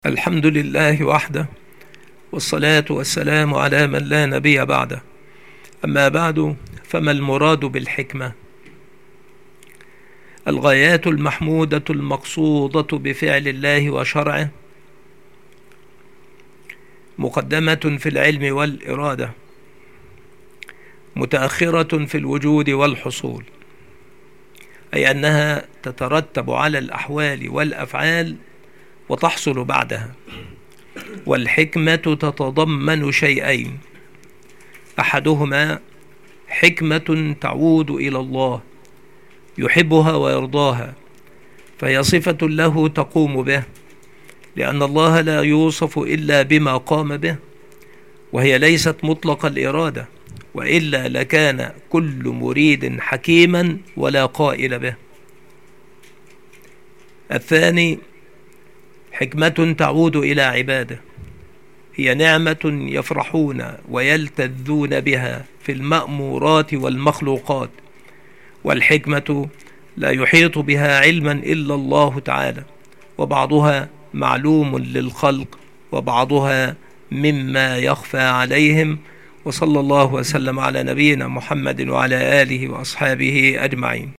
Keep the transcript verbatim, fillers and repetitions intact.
الحمد لله وحده، والصلاة والسلام على من لا نبي بعده. أما بعد، فما المراد بالحكمة؟ الغايات المحمودة المقصودة بفعل الله وشرعه، مقدمة في العلم والإرادة، متأخرة في الوجود والحصول، أي أنها تترتب على الأحوال والأفعال وتحصل بعدها. والحكمة تتضمن شيئين: أحدهما حكمة تعود إلى الله يحبها ويرضاها، فهي صفة له تقوم به، لأن الله لا يوصف إلا بما قام به، وهي ليست مطلق الإرادة، وإلا لكان كل مريد حكيما ولا قائل به. الثاني حكمة تعود إلى عباده، هي نعمة يفرحون ويلتذون بها في المأمورات والمخلوقات، والحكمة لا يحيط بها علما إلا الله تعالى، وبعضها معلوم للخلق وبعضها مما يخفى عليهم. وصلى الله وسلم على نبينا محمد وعلى آله وأصحابه أجمعين.